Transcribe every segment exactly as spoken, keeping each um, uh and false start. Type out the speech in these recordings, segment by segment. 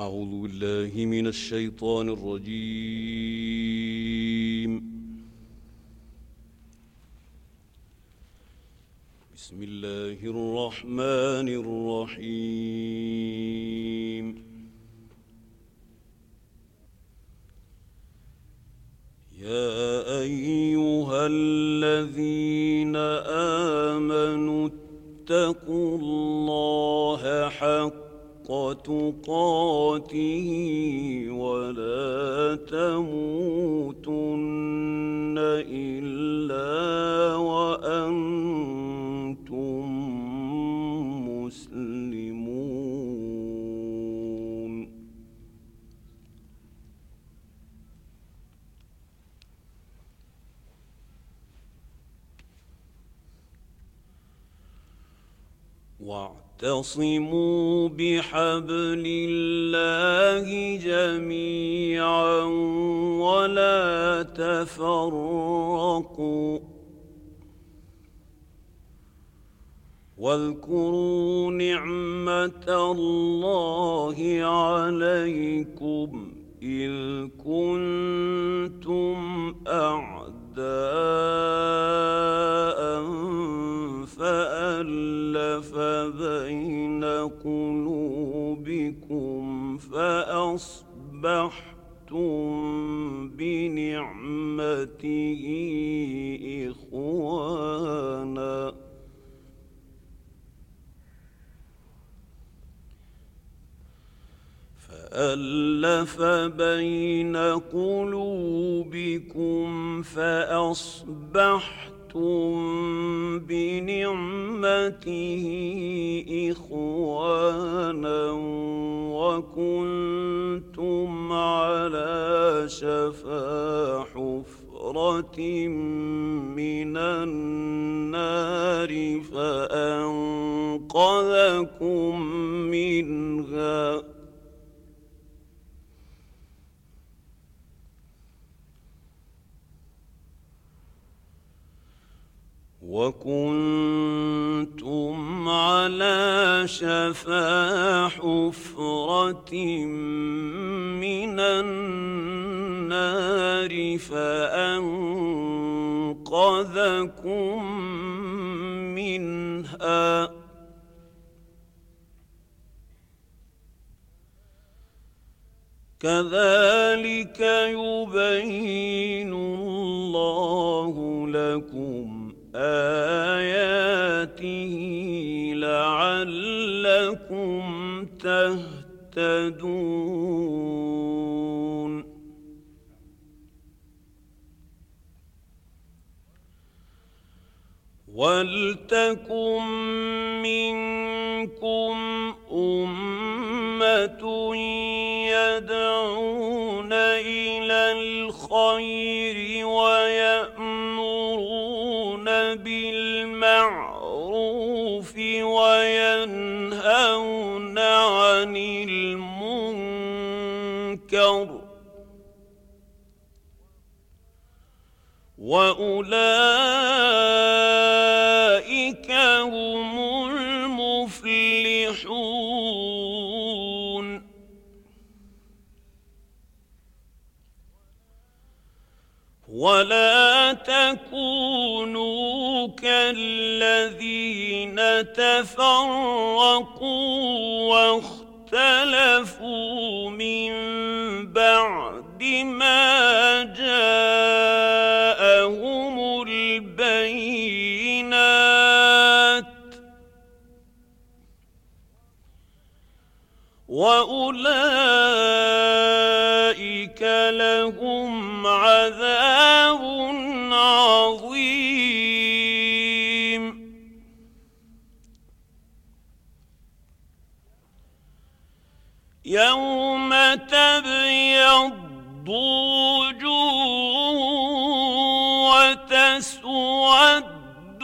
أعوذ بالله من الشيطان الرجيم. بسم الله الرحمن الرحيم. يا أيها الذين آمنوا اتقوا الله حق تقاته ولا تموتن إلا وأنتم مسلمون. واعتصموا بحبل الله جميعا ولا تفرقوا واذكروا نعمة الله عليكم إذ كنتم أعداء فألف بين قلوبكم فأصبحتم بنعمته إخوانا فألف بين قلوبكم فأصبحتم بنعمته إخوانا وكنتم على شفا حفرة من النار فأنقذكم منها وكنتم على شفا حفرة من النار فأنقذكم منها كذلك يبين الله لكم آياته لعلكم تهتدون. ولتكن منكم أمة يدعون إلى الخير ويأمرون بالمعروف وينهون عن المنكر وأولئك هم المفلحون. ولا تكونوا كالذين تفرقوا واختلفوا من بعد ما جاءهم البينات وأولئك لهم عذاب عظيم. يوم تبيض وجوه وتسود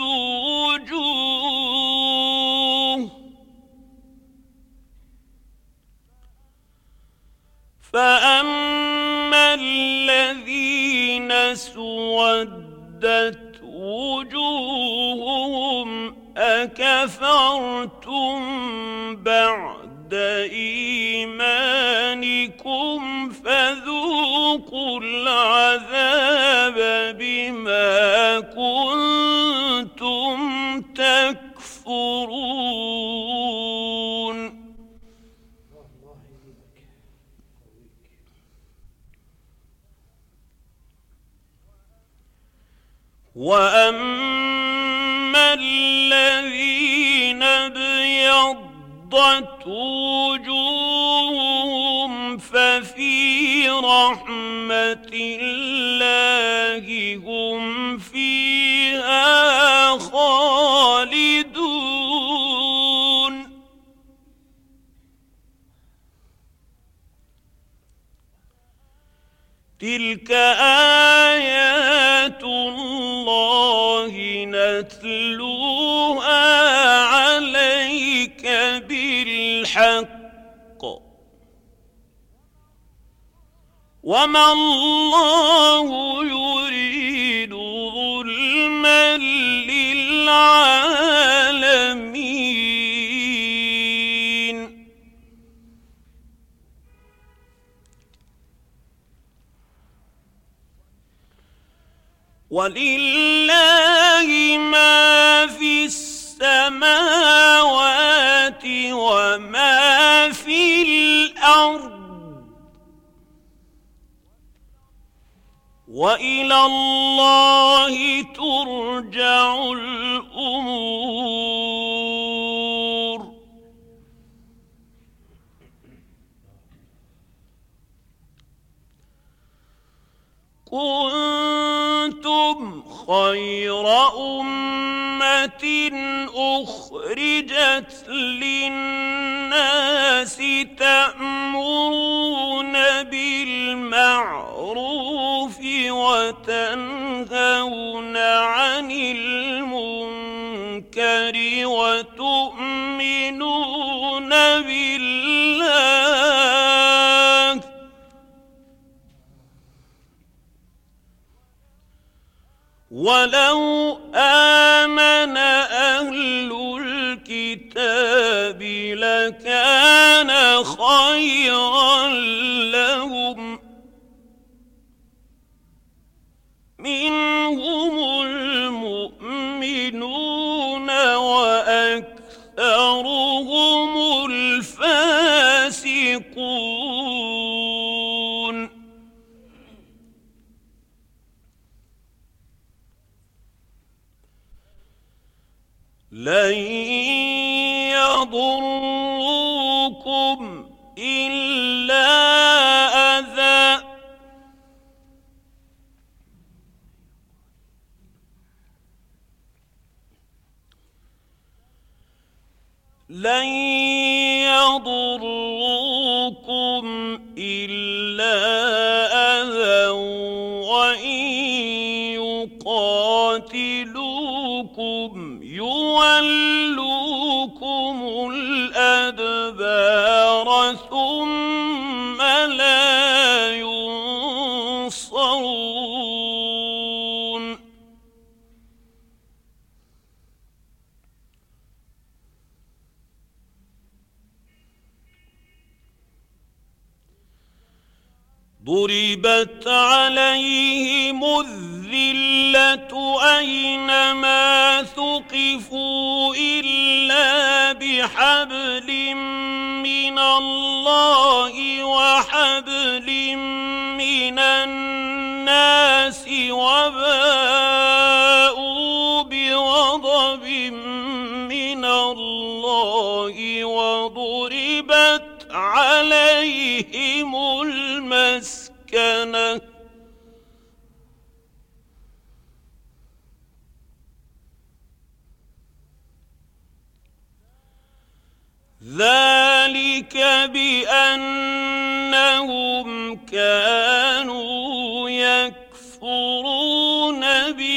وجوه فأما الذين اسودت وجوههم أكفرتم بعد إيمانكم بكم فذوقوا العذاب بما كنتم تكفرون. وأما الذين ابيضت وجوههم ففي رحمة الله هم فيها خالدون. تلك آيات الله نتلوها عليك بالحق وما الله يريد ظلما للعالمين. ولله ما في السماوات وما في الأرض وإلى الله ترجع الأمور. كنتم خير أمة أخرجت للناس تأمرون بالمعروف وتنهون عن المنكر وتؤمنون بالله. ولو آمن أهل الكتاب لكان خيرا لهم منهم المؤمنون وأكثرهم الفاسقون. لن يضروكم إلا أذى لن يضروكم إلا أذى وإن يقاتلوكم يولوكم الأدبار ثم لا ينصرون. ضربت عليهم الذلة أينما ثقفوا إلا بحبل من الله وحبل من الناس وباءوا بغضب من الله وضربت عليهم المسكنة ذلك بأنهم كانوا يكفرون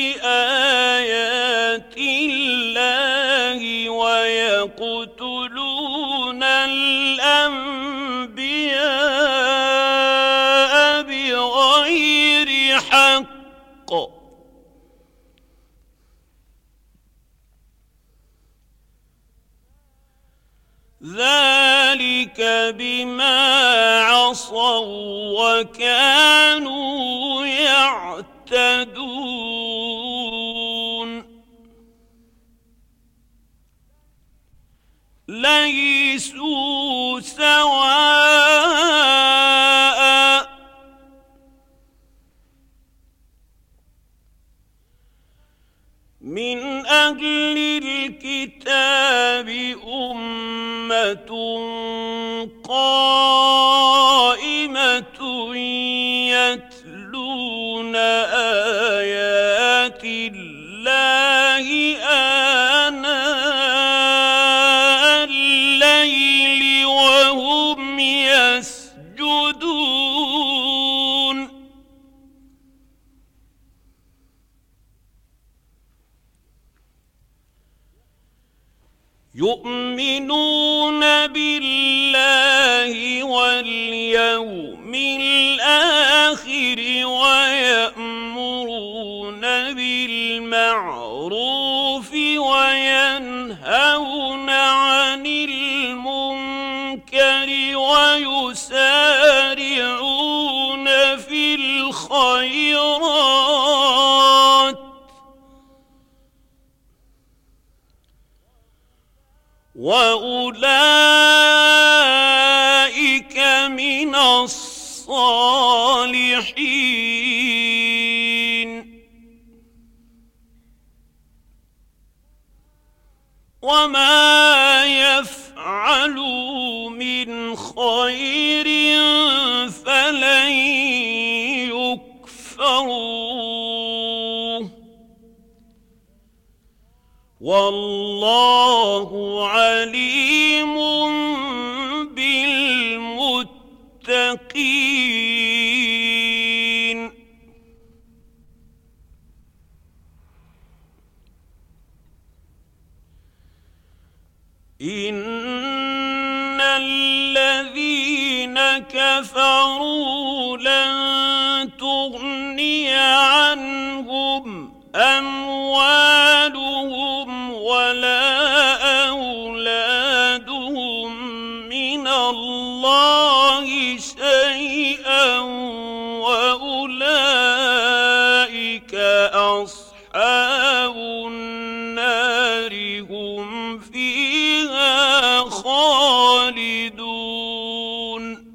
بآيات الله ويقتلون الأنبياء بغير حق ذلك ذلك بما عصوا وكانوا يعتدون ليسوا سواء من أهل الكتاب أمة قائمة يتلون آيات الله آناء الليل وهم يسجدون يؤمنون بالله واليوم الآخر ويأمرون بالمعروف وينهون عن المنكر ويسارعون في الخيرات وأولئك من الصالحين وما يفعلوا من خير فلن يكفروه والله عليم بالمتقين إن الذين كفروا لن تغني عنهم أموالهم ولا أولادهم من الله شيئا وأولئك أصحاب النار هم فيها خالدون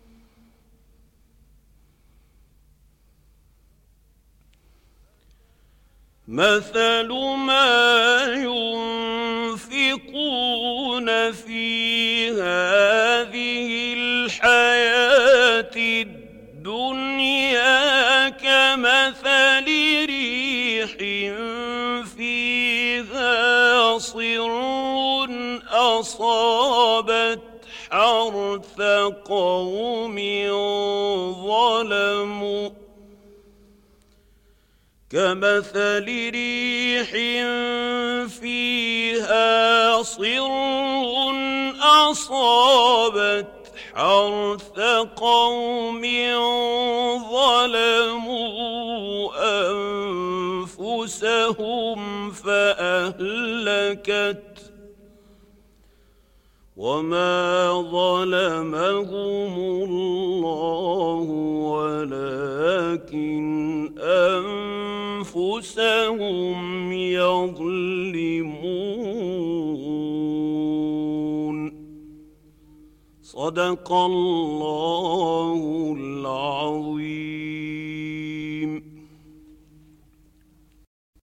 مثل ما ينفقون في هذه الحياة الدنيا كمثل ريح فيها صر أصابت حرث قوم ظلموا كمثل ريح فيها صر أصابت حرث قوم ظلموا أنفسهم فأهلكت وما ظلمهم الله ولكن أنفسهم يظلمون صدق الله